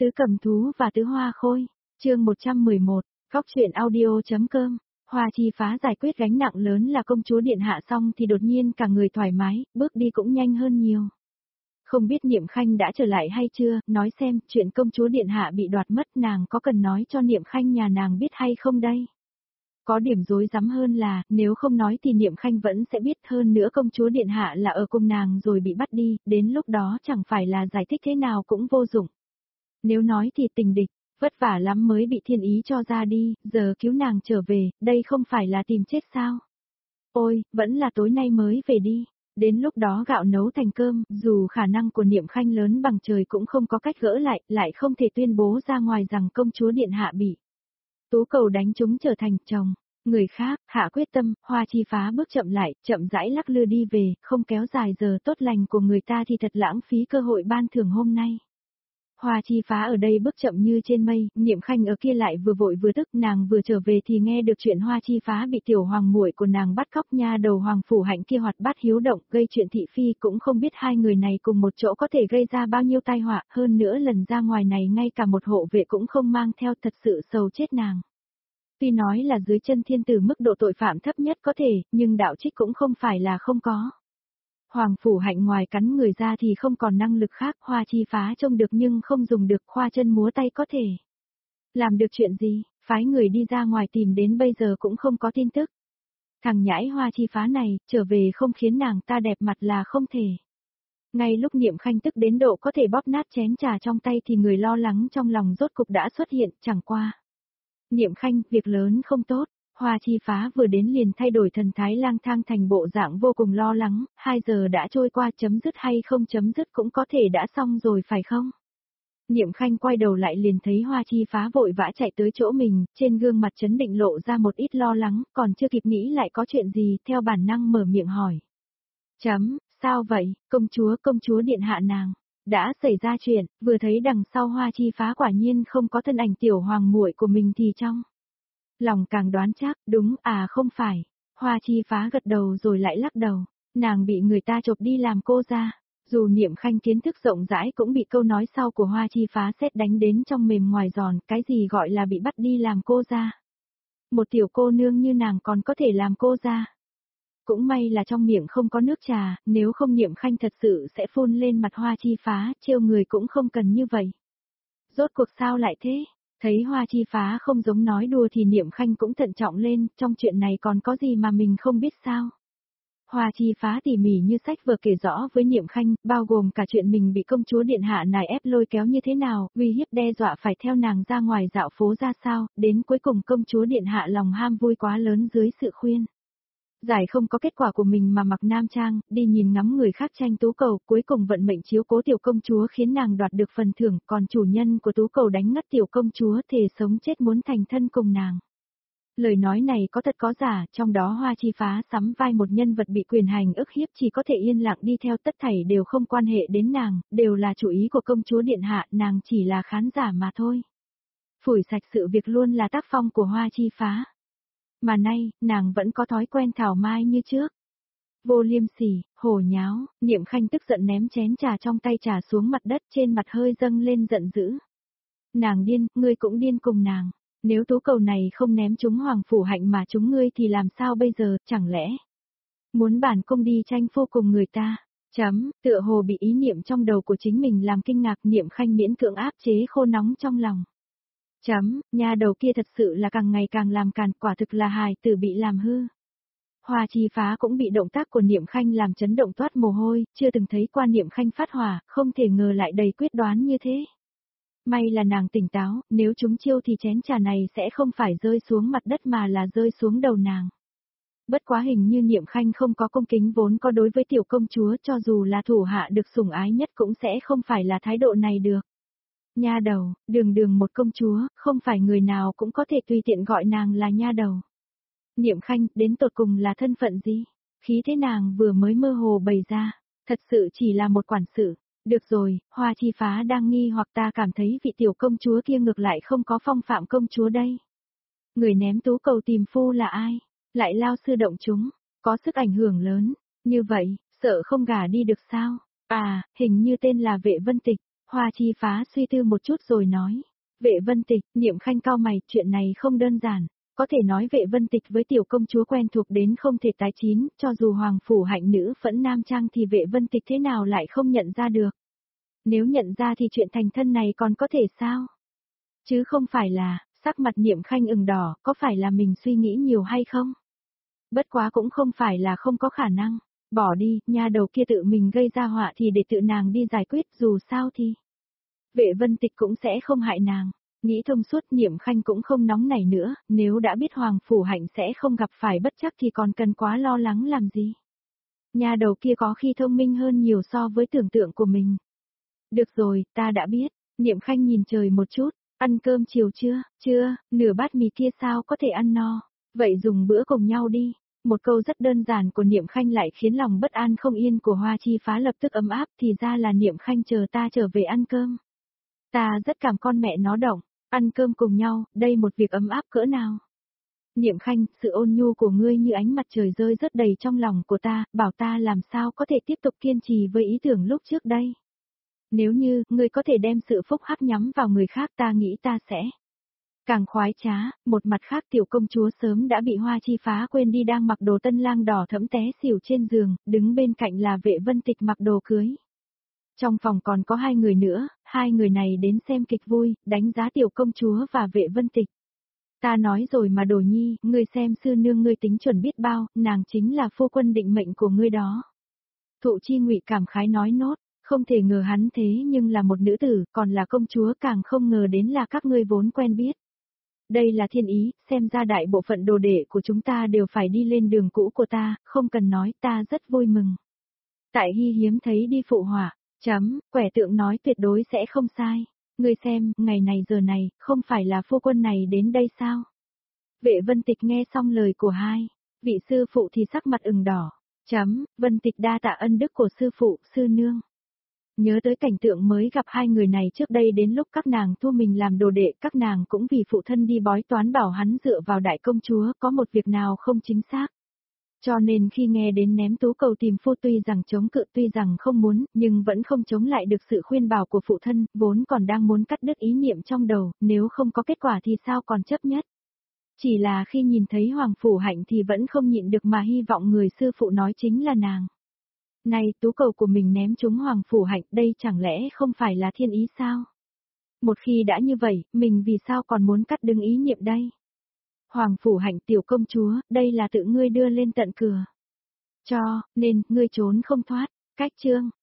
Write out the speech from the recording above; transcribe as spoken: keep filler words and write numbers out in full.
Tứ Cầm Thú và Tứ Hoa Khôi, chương một trăm mười một, góc truyện audio.com. Hoa Chi Phá giải quyết gánh nặng lớn là công chúa điện hạ xong thì đột nhiên cả người thoải mái, bước đi cũng nhanh hơn nhiều. Không biết Niệm Khanh đã trở lại hay chưa, nói xem, chuyện công chúa điện hạ bị đoạt mất nàng có cần nói cho Niệm Khanh nhà nàng biết hay không đây? Có điểm rối rắm hơn là, nếu không nói thì Niệm Khanh vẫn sẽ biết, hơn nữa công chúa điện hạ là ở cùng nàng rồi bị bắt đi, đến lúc đó chẳng phải là giải thích thế nào cũng vô dụng. Nếu nói thì tình địch, vất vả lắm mới bị thiên ý cho ra đi, giờ cứu nàng trở về, đây không phải là tìm chết sao? Ôi, vẫn là tối nay mới về đi. Đến lúc đó gạo nấu thành cơm, dù khả năng của Niệm Khanh lớn bằng trời cũng không có cách gỡ lại, lại không thể tuyên bố ra ngoài rằng công chúa điện hạ bị Tú Cầu đánh chúng trở thành chồng người khác. Hạ quyết tâm, Hoa Chi Phá bước chậm lại, chậm rãi lắc lư đi về, không kéo dài giờ tốt lành của người ta thì thật lãng phí cơ hội ban thưởng hôm nay. Hoa Chi Phá ở đây bước chậm như trên mây, Niệm Khanh ở kia lại vừa vội vừa tức, nàng vừa trở về thì nghe được chuyện Hoa Chi Phá bị tiểu hoàng muội của nàng bắt cóc, nha đầu Hoàng Phủ Hạnh kia hoạt bát hiếu động, gây chuyện thị phi, cũng không biết hai người này cùng một chỗ có thể gây ra bao nhiêu tai họa, hơn nữa lần ra ngoài này ngay cả một hộ vệ cũng không mang theo, thật sự sầu chết nàng. Tuy nói là dưới chân thiên tử mức độ tội phạm thấp nhất có thể, nhưng đạo trích cũng không phải là không có. Hoàng Phủ Hạnh ngoài cắn người ra thì không còn năng lực khác, Hoa Chi Phá trông được nhưng không dùng được, khoa chân múa tay có thể làm được chuyện gì, phái người đi ra ngoài tìm đến bây giờ cũng không có tin tức. Thằng nhãi Hoa Chi Phá này, trở về không khiến nàng ta đẹp mặt là không thể. Ngay lúc Niệm Khanh tức đến độ có thể bóp nát chén trà trong tay thì người lo lắng trong lòng rốt cục đã xuất hiện, chẳng qua. Niệm Khanh, việc lớn không tốt. Hoa Chi Phá vừa đến liền thay đổi thần thái lang thang thành bộ dạng vô cùng lo lắng, hai giờ đã trôi qua, chấm dứt hay không chấm dứt cũng có thể đã xong rồi phải không? Niệm Khanh quay đầu lại liền thấy Hoa Chi Phá vội vã chạy tới chỗ mình, trên gương mặt trấn định lộ ra một ít lo lắng, còn chưa kịp nghĩ lại có chuyện gì, theo bản năng mở miệng hỏi. Chấm, sao vậy, công chúa, công chúa điện hạ nàng, đã xảy ra chuyện, vừa thấy đằng sau Hoa Chi Phá quả nhiên không có thân ảnh tiểu hoàng muội của mình thì trong lòng càng đoán chắc, đúng à không phải. Hoa Chi Phá gật đầu rồi lại lắc đầu, nàng bị người ta chộp đi làm cô ra. Dù Niệm Khanh kiến thức rộng rãi cũng bị câu nói sau của Hoa Chi Phá sét đánh đến trong mềm ngoài giòn, cái gì gọi là bị bắt đi làm cô ra. Một tiểu cô nương như nàng còn có thể làm cô ra. Cũng may là trong miệng không có nước trà, nếu không Niệm Khanh thật sự sẽ phun lên mặt Hoa Chi Phá, trêu người cũng không cần như vậy. Rốt cuộc sao lại thế? Thấy Hoa Chi Phá không giống nói đùa thì Niệm Khanh cũng thận trọng lên, trong chuyện này còn có gì mà mình không biết sao. Hoa Chi Phá tỉ mỉ như sách vừa kể rõ với Niệm Khanh, bao gồm cả chuyện mình bị công chúa điện hạ nài ép lôi kéo như thế nào, uy hiếp đe dọa phải theo nàng ra ngoài dạo phố ra sao, đến cuối cùng công chúa điện hạ lòng ham vui quá lớn dưới sự khuyên giải không có kết quả của mình mà mặc nam trang, đi nhìn ngắm người khác tranh tú cầu, cuối cùng vận mệnh chiếu cố tiểu công chúa khiến nàng đoạt được phần thưởng, còn chủ nhân của tú cầu đánh ngất tiểu công chúa thề sống chết muốn thành thân cùng nàng. Lời nói này có thật có giả, trong đó Hoa Chi Phá sắm vai một nhân vật bị quyền hành ức hiếp chỉ có thể yên lặng đi theo, tất thảy đều không quan hệ đến nàng, đều là chủ ý của công chúa điện hạ, nàng chỉ là khán giả mà thôi. Phủi sạch sự việc luôn là tác phong của Hoa Chi Phá. Mà nay, nàng vẫn có thói quen thảo mai như trước. Vô liêm sỉ, hổ nháo, Niệm Khanh tức giận ném chén trà trong tay trà xuống mặt đất, trên mặt hơi dâng lên giận dữ. Nàng điên, ngươi cũng điên cùng nàng. Nếu tú cầu này không ném trúng Hoàng Phủ Hạnh mà trúng ngươi thì làm sao bây giờ, chẳng lẽ muốn bản cung đi tranh phu cùng người ta? Chấm, tựa hồ bị ý niệm trong đầu của chính mình làm kinh ngạc, Niệm Khanh miễn cưỡng áp chế khô nóng trong lòng. Chấm, nhà đầu kia thật sự là càng ngày càng làm càn, quả thực là hài tử bị làm hư. Hoa Chi Phá cũng bị động tác của Niệm Khanh làm chấn động toát mồ hôi, chưa từng thấy qua Niệm Khanh phát hỏa, không thể ngờ lại đầy quyết đoán như thế. May là nàng tỉnh táo, nếu chúng chiêu thì chén trà này sẽ không phải rơi xuống mặt đất mà là rơi xuống đầu nàng. Bất quá hình như Niệm Khanh không có cung kính vốn có đối với tiểu công chúa, cho dù là thủ hạ được sủng ái nhất cũng sẽ không phải là thái độ này được. Nha đầu, đường đường một công chúa, không phải người nào cũng có thể tùy tiện gọi nàng là nha đầu. Niệm Khanh, đến tột cùng là thân phận gì? Khí thế nàng vừa mới mơ hồ bày ra, thật sự chỉ là một quản sự. Được rồi, Hoa Chi Phá đang nghi hoặc ta cảm thấy vị tiểu công chúa kia ngược lại không có phong phạm công chúa đây. Người ném tú cầu tìm phu là ai? Lại lao sư động chúng, có sức ảnh hưởng lớn. Như vậy, sợ không gả đi được sao? À, hình như tên là Vệ Vân Tịch. Hoa Chi Phá suy tư một chút rồi nói. Vệ Vân Tịch, Niệm Khanh cau mày, chuyện này không đơn giản. Có thể nói Vệ Vân Tịch với tiểu công chúa quen thuộc đến không thể tái chín, cho dù hoàng phủ hạnh nữ phẫn nam trang thì Vệ Vân Tịch thế nào lại không nhận ra được. Nếu nhận ra thì chuyện thành thân này còn có thể sao? Chứ không phải là, sắc mặt Niệm Khanh ửng đỏ, có phải là mình suy nghĩ nhiều hay không? Bất quá cũng không phải là không có khả năng. Bỏ đi, nha đầu kia tự mình gây ra họa thì để tự nàng đi giải quyết, dù sao thì Vệ Vân Tịch cũng sẽ không hại nàng. Nghĩ thông suốt, Niệm Khanh cũng không nóng nảy nữa, nếu đã biết Hoàng Phủ Hạnh sẽ không gặp phải bất trắc thì còn cần quá lo lắng làm gì. Nhà đầu kia có khi thông minh hơn nhiều so với tưởng tượng của mình. Được rồi, ta đã biết. Niệm Khanh nhìn trời một chút, ăn cơm chiều chưa? Chưa, nửa bát mì kia sao có thể ăn no. Vậy dùng bữa cùng nhau đi. Một câu rất đơn giản của Niệm Khanh lại khiến lòng bất an không yên của Hoa Chi Phá lập tức ấm áp, thì ra là Niệm Khanh chờ ta trở về ăn cơm. Ta rất cảm con mẹ nó động, ăn cơm cùng nhau, đây một việc ấm áp cỡ nào. Niệm Khanh, sự ôn nhu của ngươi như ánh mặt trời rơi rất đầy trong lòng của ta, bảo ta làm sao có thể tiếp tục kiên trì với ý tưởng lúc trước đây. Nếu như, ngươi có thể đem sự phúc hắc nhắm vào người khác, ta nghĩ ta sẽ càng khoái trá. Một mặt khác, tiểu công chúa sớm đã bị Hoa Chi Phá quên đi, đang mặc đồ tân lang đỏ thẫm té xỉu trên giường, đứng bên cạnh là Vệ Vân Tịch mặc đồ cưới. Trong phòng còn có hai người nữa, hai người này đến xem kịch vui, đánh giá tiểu công chúa và Vệ Vân Tịch. Ta nói rồi mà Đồ Nhi, ngươi xem sư nương ngươi tính chuẩn biết bao, nàng chính là phu quân định mệnh của ngươi đó. Thụ Chi Ngụy cảm khái nói nốt, không thể ngờ hắn thế nhưng là một nữ tử, còn là công chúa, càng không ngờ đến là các ngươi vốn quen biết. Đây là thiên ý, xem ra đại bộ phận đồ đệ của chúng ta đều phải đi lên đường cũ của ta, không cần nói, ta rất vui mừng. Tại Hy hiếm thấy đi phụ họa, chấm, quẻ tượng nói tuyệt đối sẽ không sai. Ngươi xem, ngày này giờ này, không phải là phu quân này đến đây sao? Vệ Vân Tịch nghe xong lời của hai vị sư phụ thì sắc mặt ửng đỏ. Chấm, Vân Tịch đa tạ ân đức của sư phụ, sư nương. Nhớ tới cảnh tượng mới gặp hai người này trước đây, đến lúc các nàng thu mình làm đồ đệ, các nàng cũng vì phụ thân đi bói toán bảo hắn dựa vào đại công chúa có một việc nào không chính xác. Cho nên khi nghe đến ném tú cầu tìm phu, tuy rằng chống cự, tuy rằng không muốn, nhưng vẫn không chống lại được sự khuyên bảo của phụ thân, vốn còn đang muốn cắt đứt ý niệm trong đầu, nếu không có kết quả thì sao còn chấp nhất. Chỉ là khi nhìn thấy Hoàng Phủ Hạnh thì vẫn không nhịn được mà hy vọng người sư phụ nói chính là nàng. Này, tú cầu của mình ném trúng Hoàng Phủ Hạnh, đây chẳng lẽ không phải là thiên ý sao? Một khi đã như vậy, mình vì sao còn muốn cắt đứt ý niệm đây? Hoàng Phủ Hạnh, tiểu công chúa, đây là tự ngươi đưa lên tận cửa. Cho, nên, ngươi trốn không thoát. Cách chương